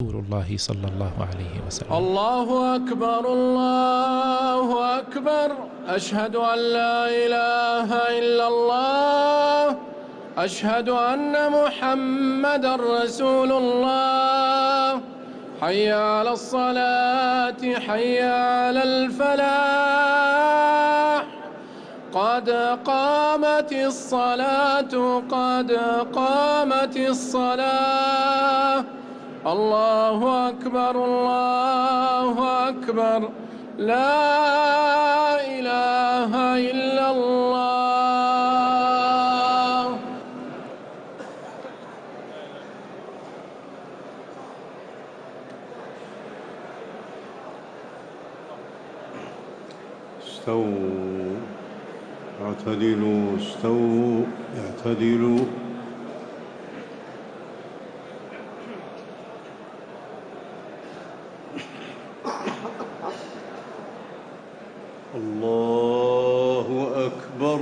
رسول الله صلى الله عليه وسلم. الله أكبر الله أكبر، أشهد أن لا إله إلا الله، أشهد أن محمدًا رسول الله. حي على الصلاة حي على الفلاح، قد قامت الصلاة قد قامت الصلاة. الله أكبر الله أكبر، لا إله إلا الله. استووا اعتدلوا، استووا اعتدلوا. الله أكبر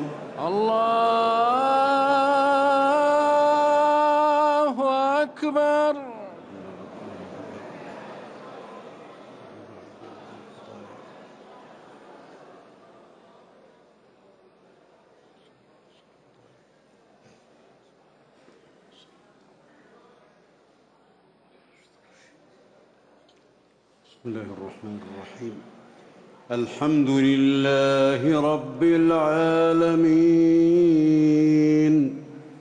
الله أكبر. بسم الله الرحمن الرحيم. الحمد لله رب العالمين،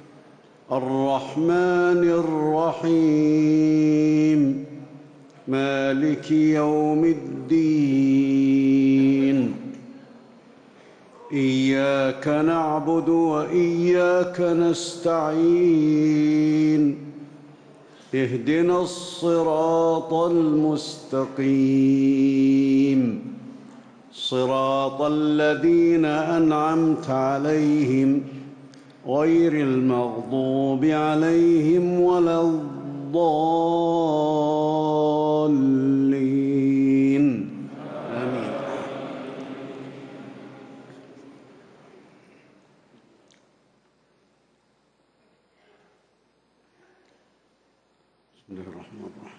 الرحمن الرحيم، مالك يوم الدين. إياك نعبد وإياك نستعين، اهدنا الصراط المستقيم، صراط الذين أنعمت عليهم غير المغضوب عليهم ولا الضالين. آمين. بسم الله الرحمن الرحيم.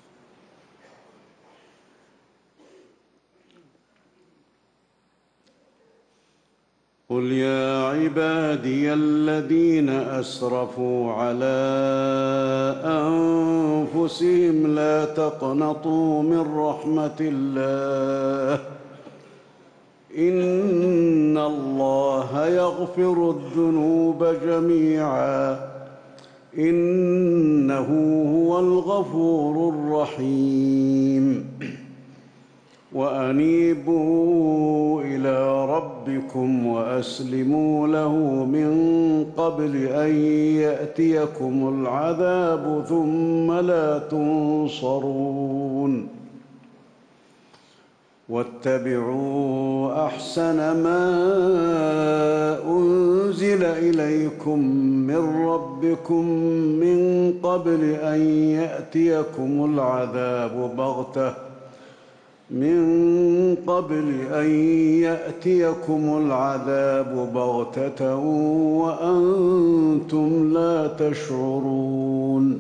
قل يا عبادي الذين أسرفوا على أنفسهم لا تقنطوا من رحمة الله، إن الله يغفر الذنوب جميعا، إنه هو الغفور الرحيم. وأنيبوا إلى ربكم وأسلموا له من قبل أن يأتيكم العذاب ثم لا تنصرون. واتبعوا أحسن ما أنزل إليكم من ربكم من قبل أن يأتيكم العذاب بغتة وأنتم لا تشعرون.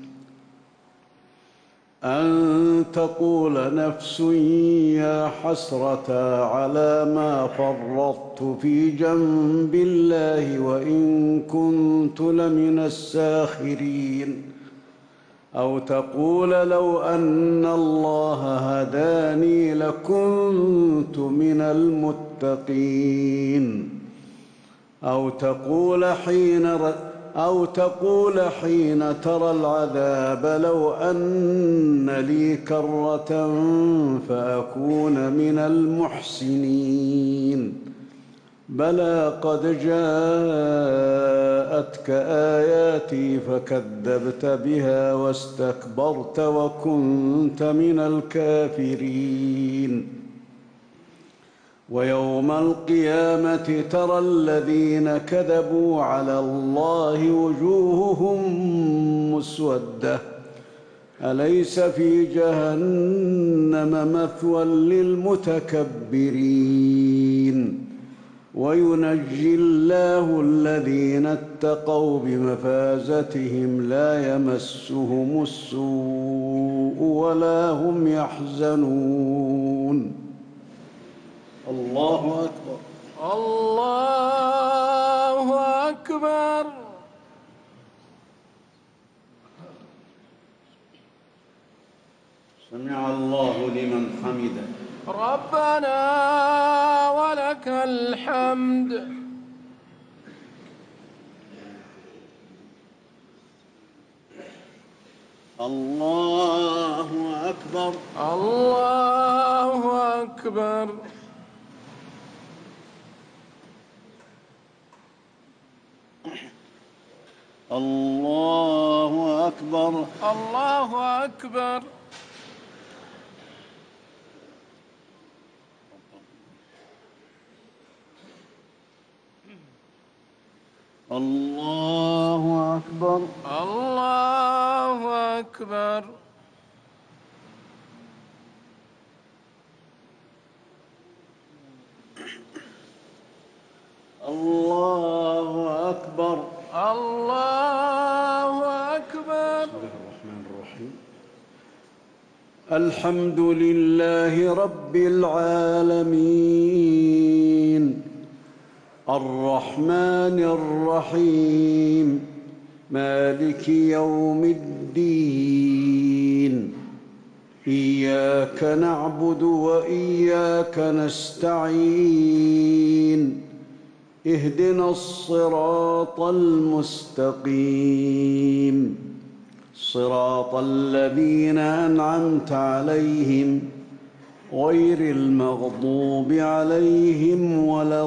أن تقول نفس يا حسرة على ما فرطت في جنب الله وإن كنت لمن الساخرين، أو تقول لو أن الله هداني لكنت من المتقين، أو تقول حين ترى العذاب لو أن لي كرة فأكون من المحسنين. بلى قد جاءتك آياتي فكذبت بها واستكبرت وكنت من الكافرين. ويوم القيامة ترى الذين كذبوا على الله وجوههم مسودة، أليس في جهنم مثوى للمتكبرين. وينجي الله الذين اتقوا بمفازتهم لا يمسهم السوء ولا هم يحزنون. الله أكبر. الله أكبر. سمع الله لمن حمده. ربنا ولك الحمد. الله أكبر. الله أكبر. الله أكبر. الله أكبر. الله أكبر. الله أكبر. الله أكبر. الله أكبر. بسم الله الرحمن الرحيم. الحمد لله رب العالمين الرحمن الرحيم مالك يوم الدين إياك نعبد وإياك نستعين اهدنا الصراط المستقيم صراط الذين أنعمت عليهم غير المغضوب عليهم ولا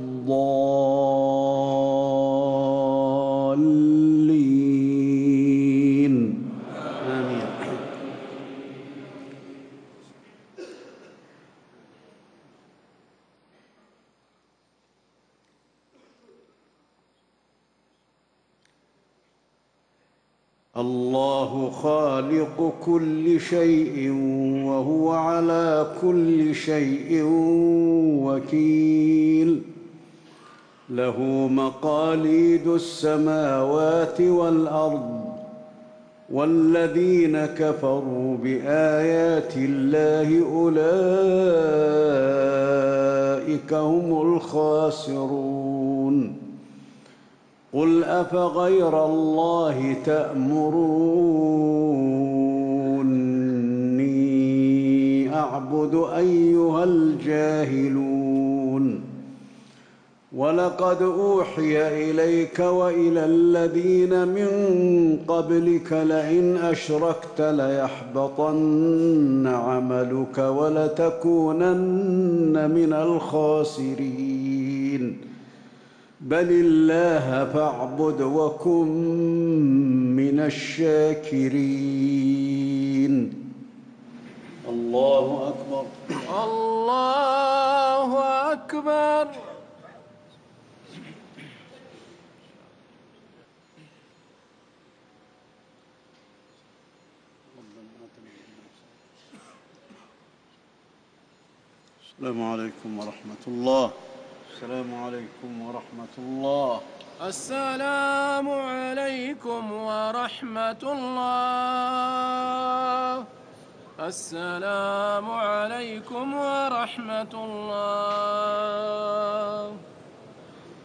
الضالين آمين. الله خالق كل شيء وهو على كل شيء وكيل له مقاليد السماوات والأرض والذين كفروا بآيات الله أولئك هم الخاسرون. قل أفغير الله تأمروني أعبد أيها الجاهلون. ولقد أوحي إليك وإلى الذين من قبلك لئن أشركت ليحبطن عملك ولتكونن من الخاسرين. بل الله فاعبد وكن من الشاكرين. الله أكبر. الله أكبر. السلام عليكم ورحمة الله. السلام عليكم ورحمة الله. السلام عليكم ورحمة الله. السلام عليكم ورحمة الله.